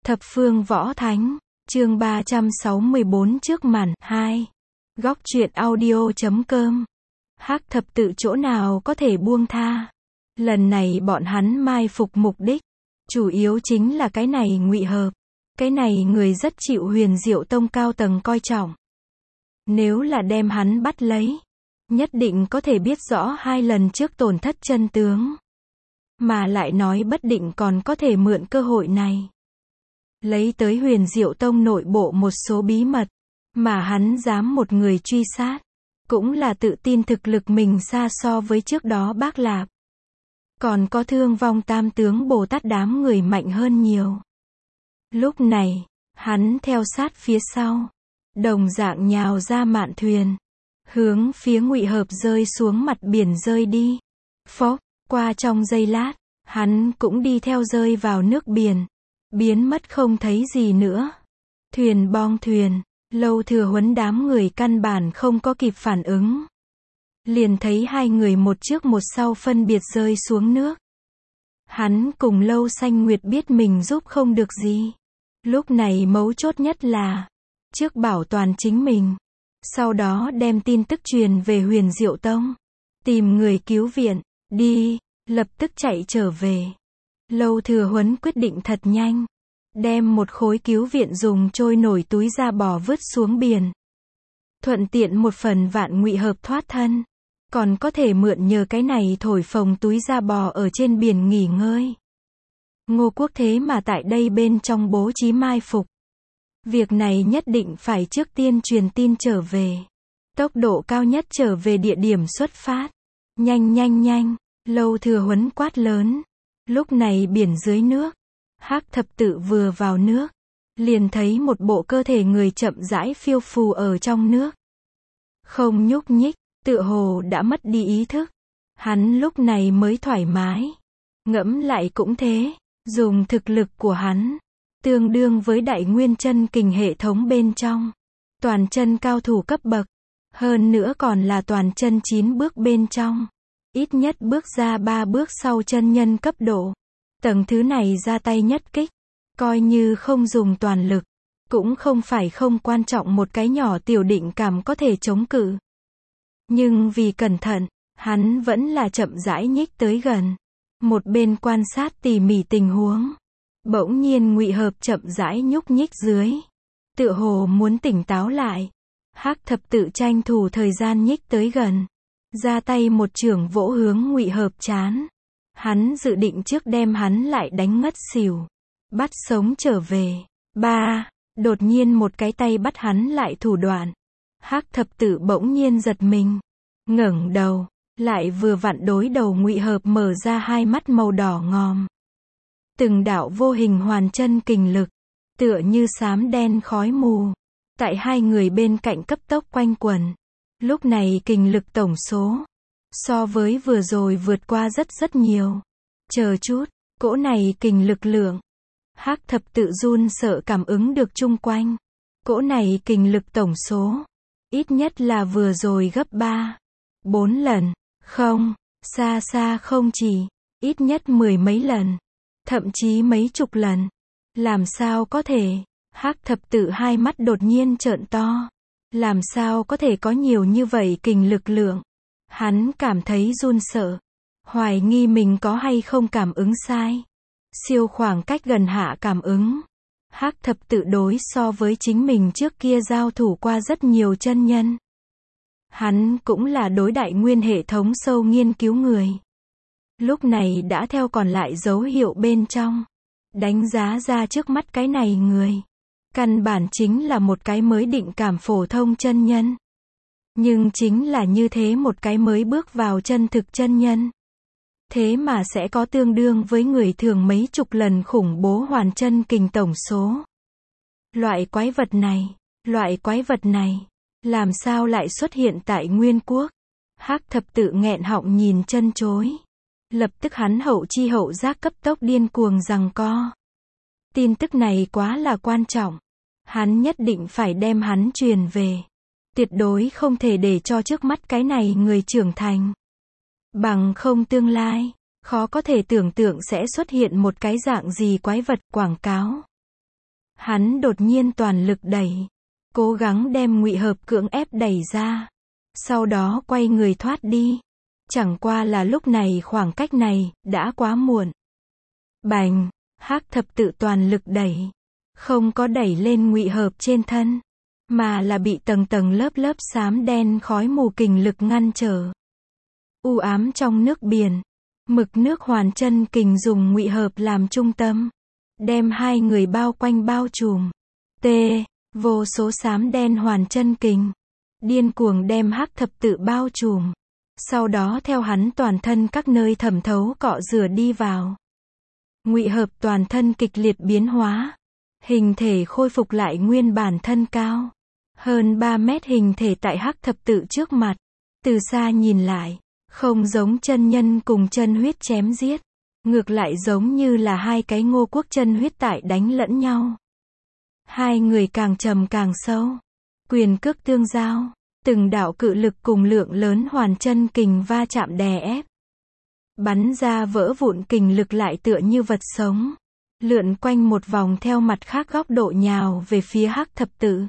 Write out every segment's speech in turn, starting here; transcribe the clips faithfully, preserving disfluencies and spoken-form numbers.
Thập phương võ thánh, chương ba trăm sáu mươi bốn trước màn, hai. Góc truyện audio chấm com. Hắc thập tự chỗ nào có thể buông tha. Lần này bọn hắn mai phục mục đích. Chủ yếu chính là cái này Ngụy Hợp. Cái này người rất chịu Huyền Diệu Tông cao tầng coi trọng. Nếu là đem hắn bắt lấy, nhất định có thể biết rõ hai lần trước tổn thất chân tướng. Mà lại nói bất định còn có thể mượn cơ hội này. Lấy tới Huyền Diệu Tông nội bộ một số bí mật, mà hắn dám một người truy sát. Cũng là tự tin thực lực mình xa so với trước đó Bác Lạp. Còn có thương vong tam tướng Bồ Tát đám người mạnh hơn nhiều. Lúc này, hắn theo sát phía sau. Đồng dạng nhào ra mạn thuyền. Hướng phía Ngụy Hợp rơi xuống mặt biển rơi đi. Phốc, qua trong giây lát, hắn cũng đi theo rơi vào nước biển. Biến mất không thấy gì nữa. Thuyền bong thuyền, Lâu Thừa Huấn đám người căn bản không có kịp phản ứng. Liền thấy hai người một trước một sau phân biệt rơi xuống nước. Hắn cùng Lâu Xanh Nguyệt biết mình giúp không được gì. Lúc này mấu chốt nhất là, trước bảo toàn chính mình. Sau đó đem tin tức truyền về Huyền Diệu Tông. Tìm người cứu viện, đi, lập tức chạy trở về. Lâu Thừa Huấn quyết định thật nhanh. Đem một khối cứu viện dùng trôi nổi túi da bò vứt xuống biển. Thuận tiện một phần vạn Ngụy Hợp thoát thân. Còn có thể mượn nhờ cái này thổi phồng túi da bò ở trên biển nghỉ ngơi. Ngô Quốc thế mà tại đây bên trong bố trí mai phục. Việc này nhất định phải trước tiên truyền tin trở về. Tốc độ cao nhất trở về địa điểm xuất phát. Nhanh nhanh nhanh, Lâu Thừa Huấn quát lớn. Lúc này biển dưới nước. Hắc thập tự vừa vào nước. Liền thấy một bộ cơ thể người chậm rãi phiêu phù ở trong nước. Không nhúc nhích, tựa hồ đã mất đi ý thức. Hắn lúc này mới thoải mái. Ngẫm lại cũng thế. Dùng thực lực của hắn. Tương đương với đại nguyên chân kình hệ thống bên trong. Toàn chân cao thủ cấp bậc. Hơn nữa còn là toàn chân chín bước bên trong. Ít nhất bước ra ba bước sau chân nhân cấp độ. Tầng thứ này ra tay nhất kích. Coi như không dùng toàn lực. Cũng không phải không quan trọng một cái nhỏ tiểu định cảm có thể chống cự. Nhưng vì cẩn thận, hắn vẫn là chậm rãi nhích tới gần. Một bên quan sát tỉ mỉ tình huống. Bỗng nhiên Ngụy Hợp chậm rãi nhúc nhích dưới. Tựa hồ muốn tỉnh táo lại. Hắc thập tự tranh thủ thời gian nhích tới gần. Ra tay một chưởng vỗ hướng Ngụy Hợp trán. Hắn dự định trước đem hắn lại đánh ngất xỉu. Bắt sống trở về. Ba. Đột nhiên một cái tay bắt hắn lại thủ đoạn. Hắc thập tự bỗng nhiên giật mình. Ngẩng đầu. Lại vừa vặn đối đầu Ngụy Hợp mở ra hai mắt màu đỏ ngòm. Từng đạo vô hình hoàn chân kình lực. Tựa như xám đen khói mù. Tại hai người bên cạnh cấp tốc quanh quẩn. Lúc này kình lực tổng số. So với vừa rồi vượt qua rất rất nhiều. Chờ chút, cỗ này kình lực lượng. Hắc thập tự run sợ cảm ứng được chung quanh. Cỗ này kình lực tổng số. Ít nhất là vừa rồi gấp ba, bốn lần. Không, xa xa không chỉ. Ít nhất mười mấy lần. Thậm chí mấy chục lần. Làm sao có thể? Hắc thập tự hai mắt đột nhiên trợn to. Làm sao có thể có nhiều như vậy kình lực lượng? Hắn cảm thấy run sợ. Hoài nghi mình có hay không cảm ứng sai. Siêu khoảng cách gần hạ cảm ứng. Hắc thập tự đối so với chính mình trước kia giao thủ qua rất nhiều chân nhân. Hắn cũng là đối đại nguyên hệ thống sâu nghiên cứu người. Lúc này đã theo còn lại dấu hiệu bên trong. Đánh giá ra trước mắt cái này người. Căn bản chính là một cái mới định cảm phổ thông chân nhân. Nhưng chính là như thế một cái mới bước vào chân thực chân nhân. Thế mà sẽ có tương đương với người thường mấy chục lần khủng bố hoàn chân kình tổng số. Loại quái vật này, loại quái vật này, làm sao lại xuất hiện tại Nguyên Quốc? Hắc thập tự nghẹn họng nhìn chân chối. Lập tức hắn hậu chi hậu giác cấp tốc điên cuồng giằng co. Tin tức này quá là quan trọng. Hắn nhất định phải đem hắn truyền về. Tuyệt đối không thể để cho trước mắt cái này người trưởng thành. Bằng không tương lai, khó có thể tưởng tượng sẽ xuất hiện một cái dạng gì quái vật quảng cáo. Hắn đột nhiên toàn lực đẩy, cố gắng đem Ngụy Hợp cưỡng ép đẩy ra, sau đó quay người thoát đi. Chẳng qua là lúc này khoảng cách này đã quá muộn. Bành, Hắc thập tự toàn lực đẩy, không có đẩy lên Ngụy Hợp trên thân, mà là bị tầng tầng lớp lớp xám đen khói mù kình lực ngăn trở. U ám trong nước biển, mực nước hoàn chân kình dùng Ngụy Hợp làm trung tâm, đem hai người bao quanh bao trùm. T. Vô số xám đen hoàn chân kình, điên cuồng đem Hắc thập tự bao trùm, sau đó theo hắn toàn thân các nơi thẩm thấu cọ rửa đi vào. Ngụy Hợp toàn thân kịch liệt biến hóa, hình thể khôi phục lại nguyên bản thân cao hơn ba mét hình thể tại Hắc thập tự trước mặt, từ xa nhìn lại, không giống chân nhân cùng chân huyết chém giết, ngược lại giống như là hai cái Ngô Quốc chân huyết tại đánh lẫn nhau. Hai người càng trầm càng sâu, quyền cước tương giao, từng đạo cự lực cùng lượng lớn hoàn chân kình va chạm đè ép, bắn ra vỡ vụn kình lực lại tựa như vật sống, lượn quanh một vòng theo mặt khác góc độ nhào về phía Hắc thập tự.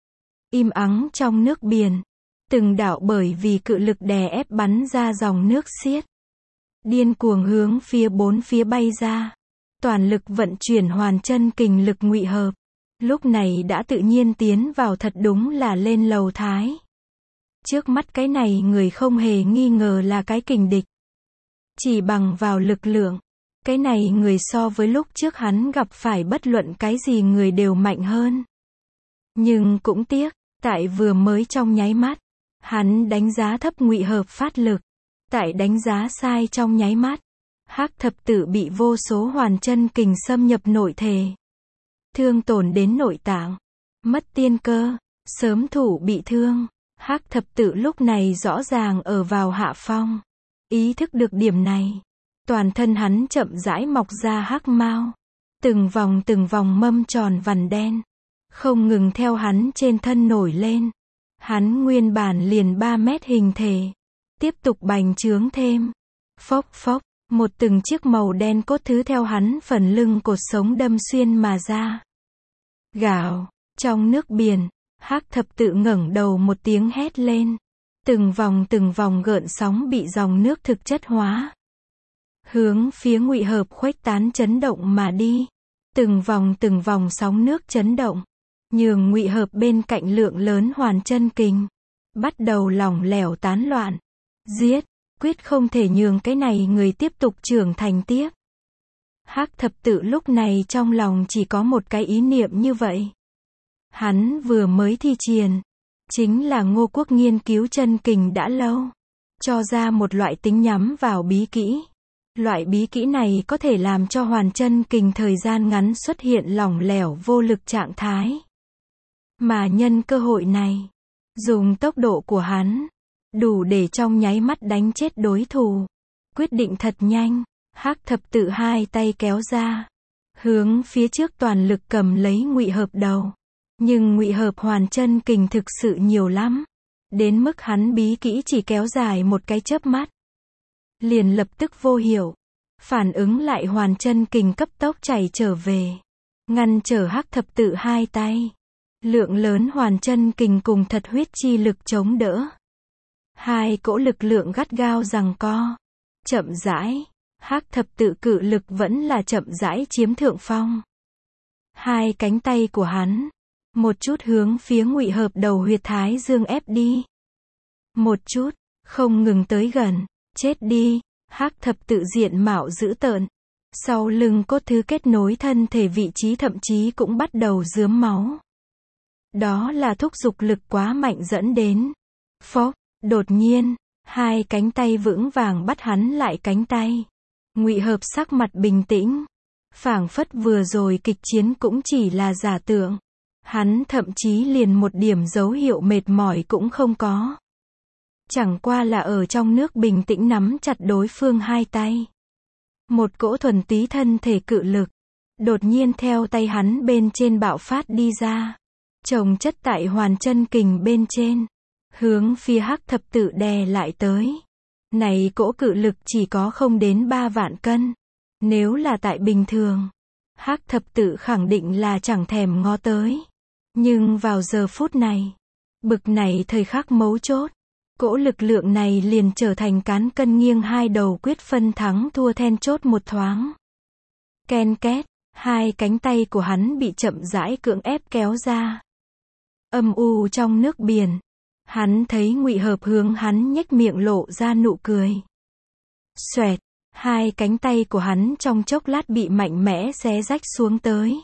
Im ắng trong nước biển, từng đạo bởi vì cự lực đè ép bắn ra dòng nước xiết, điên cuồng hướng phía bốn phía bay ra. Toàn lực vận chuyển hoàn chân kình lực Ngụy Hợp, lúc này đã tự nhiên tiến vào thật đúng là lên lầu thái. Trước mắt cái này người không hề nghi ngờ là cái kình địch. Chỉ bằng vào lực lượng, cái này người so với lúc trước hắn gặp phải bất luận cái gì người đều mạnh hơn. Nhưng cũng tiếc, tại vừa mới trong nháy mắt, hắn đánh giá thấp Ngụy Hợp phát lực. Tại đánh giá sai trong nháy mắt, Hắc thập tự bị vô số hoàn chân kình xâm nhập nội thể, thương tổn đến nội tạng, mất tiên cơ, sớm thủ bị thương. Hắc thập tự lúc này rõ ràng ở vào hạ phong. Ý thức được điểm này, toàn thân hắn chậm rãi mọc ra hắc mao, từng vòng từng vòng mâm tròn vằn đen, không ngừng theo hắn trên thân nổi lên. Hắn nguyên bản liền ba mét hình thể, tiếp tục bành trướng thêm. Phốc phốc, một từng chiếc màu đen cốt thứ theo hắn phần lưng cột sống đâm xuyên mà ra. Gào, trong nước biển, Hắc thập tự ngẩng đầu một tiếng hét lên. Từng vòng từng vòng gợn sóng bị dòng nước thực chất hóa, hướng phía Ngụy Hợp khuếch tán chấn động mà đi. Từng vòng từng vòng sóng nước chấn động, nhường Ngụy Hợp bên cạnh lượng lớn hoàn chân kình bắt đầu lỏng lẻo tán loạn. Giết, quyết không thể nhường cái này người tiếp tục trưởng thành tiếp. Hắc thập tự lúc này trong lòng chỉ có một cái ý niệm như vậy. Hắn vừa mới thi triển, chính là Ngô Quốc nghiên cứu chân kình đã lâu, cho ra một loại tính nhắm vào bí kỹ. Loại bí kỹ này có thể làm cho hoàn chân kình thời gian ngắn xuất hiện lỏng lẻo vô lực trạng thái. Mà nhân cơ hội này, dùng tốc độ của hắn, đủ để trong nháy mắt đánh chết đối thủ. Quyết định thật nhanh, Hắc thập tự hai tay kéo ra, hướng phía trước toàn lực cầm lấy Ngụy Hợp đầu. Nhưng Ngụy Hợp hoàn chân kình thực sự nhiều lắm, đến mức hắn bí kỹ chỉ kéo dài một cái chớp mắt, liền lập tức vô hiệu. Phản ứng lại hoàn chân kình cấp tốc chảy trở về, ngăn trở Hắc thập tự hai tay. Lượng lớn hoàn chân kình cùng thật huyết chi lực chống đỡ. Hai cỗ lực lượng gắt gao giằng co. Chậm rãi, Hắc thập tự cự lực vẫn là chậm rãi chiếm thượng phong. Hai cánh tay của hắn, một chút hướng phía Ngụy Hợp đầu huyệt thái dương ép đi. Một chút, không ngừng tới gần. Chết đi, Hắc thập tự diện mạo dữ tợn. Sau lưng cốt thứ kết nối thân thể vị trí thậm chí cũng bắt đầu rướm máu. Đó là thúc giục lực quá mạnh dẫn đến. Phốc, đột nhiên, hai cánh tay vững vàng bắt hắn lại cánh tay. Ngụy Hợp sắc mặt bình tĩnh, phảng phất vừa rồi kịch chiến cũng chỉ là giả tượng. Hắn thậm chí liền một điểm dấu hiệu mệt mỏi cũng không có. Chẳng qua là ở trong nước bình tĩnh nắm chặt đối phương hai tay. Một cỗ thuần túy thân thể cự lực, đột nhiên theo tay hắn bên trên bạo phát đi ra. Chồng chất tại hoàn chân kình bên trên, hướng phía Hắc thập tự đè lại tới. Này cỗ cự lực chỉ có không đến ba vạn cân. Nếu là tại bình thường, Hắc thập tự khẳng định là chẳng thèm ngó tới. Nhưng vào giờ phút này, bực này thời khắc mấu chốt, cỗ lực lượng này liền trở thành cán cân nghiêng hai đầu quyết phân thắng thua then chốt một thoáng. Ken két, hai cánh tay của hắn bị chậm rãi cưỡng ép kéo ra. Âm u trong nước biển, hắn thấy Ngụy Hợp hướng hắn nhếch miệng lộ ra nụ cười. Xoẹt, hai cánh tay của hắn trong chốc lát bị mạnh mẽ xé rách xuống tới.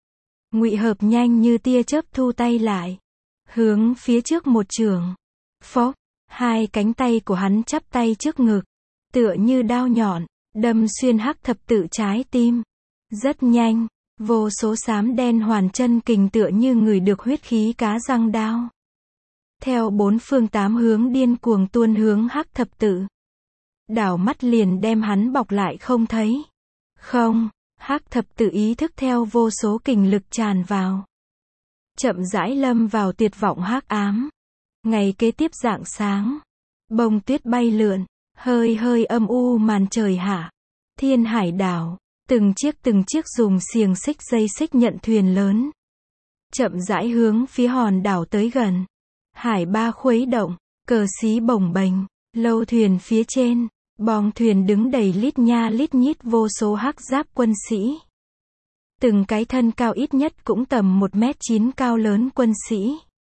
Ngụy Hợp nhanh như tia chớp thu tay lại, hướng phía trước một chưởng. Phốc, hai cánh tay của hắn chắp tay trước ngực, tựa như đao nhọn, đâm xuyên Hắc thập tự trái tim. Rất nhanh, vô số xám đen hoàn chân kình tựa như người được huyết khí cá răng đao. Theo bốn phương tám hướng điên cuồng tuôn hướng Hắc thập tự. Đảo mắt liền đem hắn bọc lại không thấy. Không, Hắc thập tự ý thức theo vô số kình lực tràn vào. Chậm rãi lâm vào tuyệt vọng hắc ám. Ngày kế tiếp rạng sáng, bông tuyết bay lượn, hơi hơi âm u màn trời hạ. Thiên hải đảo, từng chiếc từng chiếc dùng xiềng xích dây xích nhận thuyền lớn. Chậm rãi hướng phía hòn đảo tới gần. Hải ba khuấy động, cờ xí bồng bềnh, lâu thuyền phía trên, bong thuyền đứng đầy lít nha lít nhít vô số hắc giáp quân sĩ. Từng cái thân cao ít nhất cũng tầm một mét chín cao lớn quân sĩ.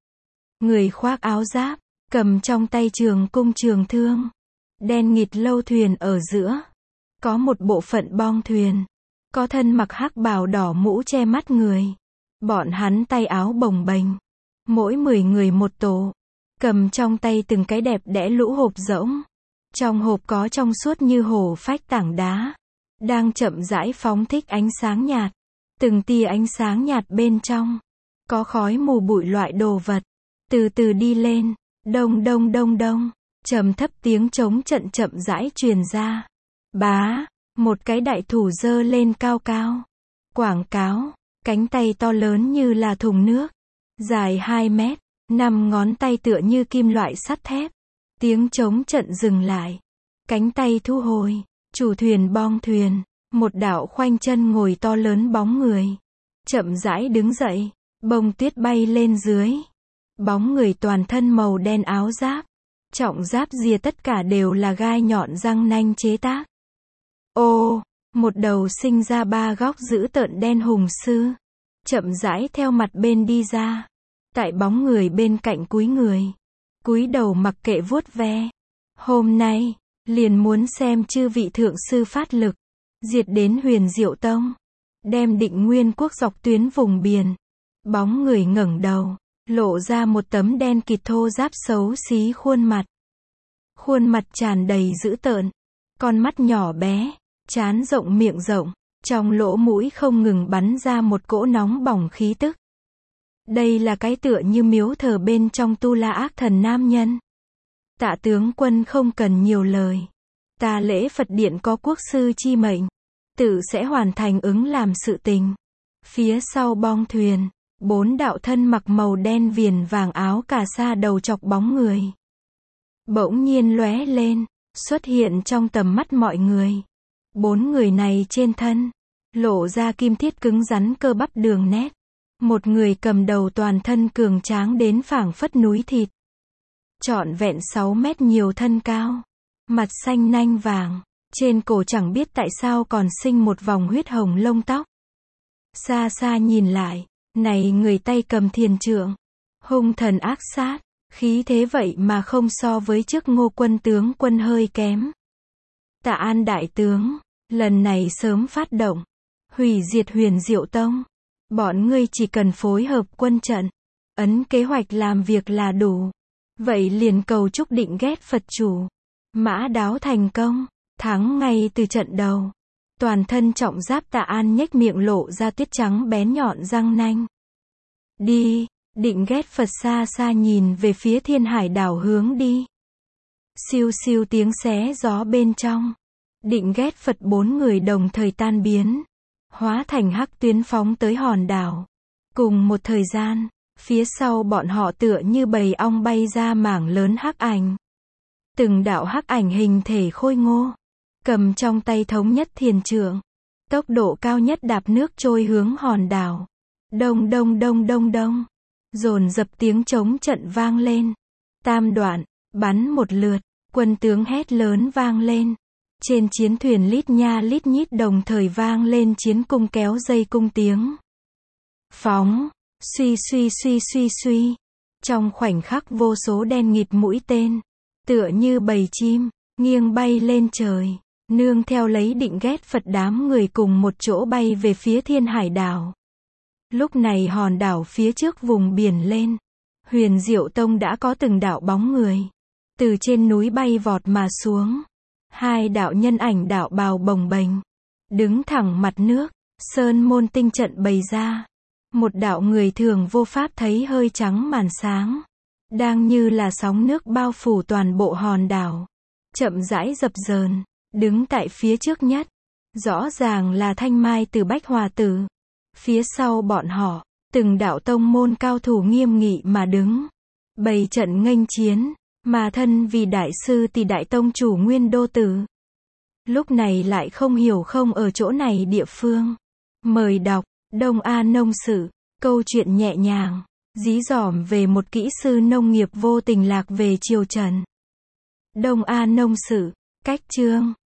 Người khoác áo giáp, cầm trong tay trường cung trường thương. Đen nghịt lâu thuyền ở giữa. Có một bộ phận bong thuyền. Có thân mặc hắc bào đỏ mũ che mắt người. Bọn hắn tay áo bồng bềnh. Mỗi mười người một tổ. Cầm trong tay từng cái đẹp đẽ lũ hộp rỗng. Trong hộp có trong suốt như hồ phách tảng đá. Đang chậm rãi phóng thích ánh sáng nhạt. Từng tia ánh sáng nhạt bên trong. Có khói mù bụi loại đồ vật. Từ từ đi lên. Đông đông đông đông. Trầm thấp tiếng trống trận chậm rãi truyền ra. Bá. Một cái đại thủ giơ lên cao cao. Quảng cáo. Cánh tay to lớn như là thùng nước. Dài hai mét. Năm ngón tay tựa như kim loại sắt thép. Tiếng trống trận dừng lại. Cánh tay thu hồi. Chủ thuyền bong thuyền. Một đạo khoanh chân ngồi to lớn bóng người. Chậm rãi đứng dậy. Bông tuyết bay lên dưới. Bóng người toàn thân màu đen áo giáp. Trọng giáp rìa tất cả đều là gai nhọn răng nanh chế tác. Ô, một đầu sinh ra ba góc dữ tợn đen hùng sư. Chậm rãi theo mặt bên đi ra. Tại bóng người bên cạnh cúi người. Cúi đầu mặc kệ vuốt ve. Hôm nay, liền muốn xem chư vị thượng sư phát lực. Diệt đến Huyền Diệu Tông. Đem Định Nguyên quốc dọc tuyến vùng biển. Bóng người ngẩng đầu. Lộ ra một tấm đen kịt thô ráp xấu xí khuôn mặt. Khuôn mặt tràn đầy dữ tợn. Con mắt nhỏ bé. Trán rộng miệng rộng. Trong lỗ mũi không ngừng bắn ra một cỗ nóng bỏng khí tức. Đây là cái tựa như miếu thờ bên trong tu la ác thần nam nhân. Tạ tướng quân không cần nhiều lời. Ta lễ Phật điện có quốc sư chi mệnh. Tự sẽ hoàn thành ứng làm sự tình. Phía sau bong thuyền. Bốn đạo thân mặc màu đen viền vàng áo cà sa đầu chọc bóng người. Bỗng nhiên lóe lên. Xuất hiện trong tầm mắt mọi người. Bốn người này trên thân. Lộ ra kim thiết cứng rắn cơ bắp đường nét. Một người cầm đầu toàn thân cường tráng đến phảng phất núi thịt. Trọn vẹn sáu mét nhiều thân cao. Mặt xanh nanh vàng. Trên cổ chẳng biết tại sao còn sinh một vòng huyết hồng lông tóc. Xa xa nhìn lại. Này người tay cầm thiền trượng. Hung thần ác sát. Khí thế vậy mà không so với trước Ngô quân tướng quân hơi kém. Tạ An đại tướng. Lần này sớm phát động. Hủy diệt Huyền Diệu Tông. Bọn ngươi chỉ cần phối hợp quân trận. Ấn kế hoạch làm việc là đủ. Vậy liền cầu chúc Định ghét Phật chủ. Mã đáo thành công. Thắng ngay từ trận đầu. Toàn thân trọng giáp Tạ An nhếch miệng lộ ra tiết trắng bén nhọn răng nanh. Đi. Định ghét Phật xa xa nhìn về phía Thiên Hải đảo hướng đi. Siêu siêu tiếng xé gió bên trong. Định ghét Phật bốn người đồng thời tan biến. Hóa thành hắc tuyến phóng tới hòn đảo. Cùng một thời gian, phía sau bọn họ tựa như bầy ong bay ra mảng lớn hắc ảnh. Từng đạo hắc ảnh hình thể khôi ngô. Cầm trong tay thống nhất thiền trượng. tốc độ cao nhất đạp nước trôi hướng hòn đảo. Đông đông đông đông đông. Dồn dập tiếng trống trận vang lên. Tam đoạn, bắn một lượt, quân tướng hét lớn vang lên. Trên chiến thuyền lít nha lít nhít đồng thời vang lên chiến cung kéo dây cung tiếng. Phóng, suy suy suy suy suy. Trong khoảnh khắc vô số đen nghịt mũi tên, tựa như bầy chim, nghiêng bay lên trời, nương theo lấy định ghét Phật đám người cùng một chỗ bay về phía Thiên Hải đảo. Lúc này hòn đảo phía trước vùng biển lên, Huyền Diệu Tông đã có từng đạo bóng người, từ trên núi bay vọt mà xuống. Hai đạo nhân ảnh đạo bào bồng bềnh, đứng thẳng mặt nước, sơn môn tinh trận bày ra. Một đạo người thường vô pháp thấy hơi trắng màn sáng, đang như là sóng nước bao phủ toàn bộ hòn đảo, chậm rãi dập dờn, đứng tại phía trước nhất. Rõ ràng là Thanh Mai từ Bách Hòa Tử. Phía sau bọn họ, từng đạo tông môn cao thủ nghiêm nghị mà đứng, bày trận nghênh chiến, mà thân vì đại sư thì đại tông chủ Nguyên Đô Tử. Lúc này lại không hiểu không ở chỗ này địa phương. Mời đọc, Đông A Nông Sử, câu chuyện nhẹ nhàng, dí dỏm về một kỹ sư nông nghiệp vô tình lạc về triều Trần. Đông A Nông Sử, cách chương.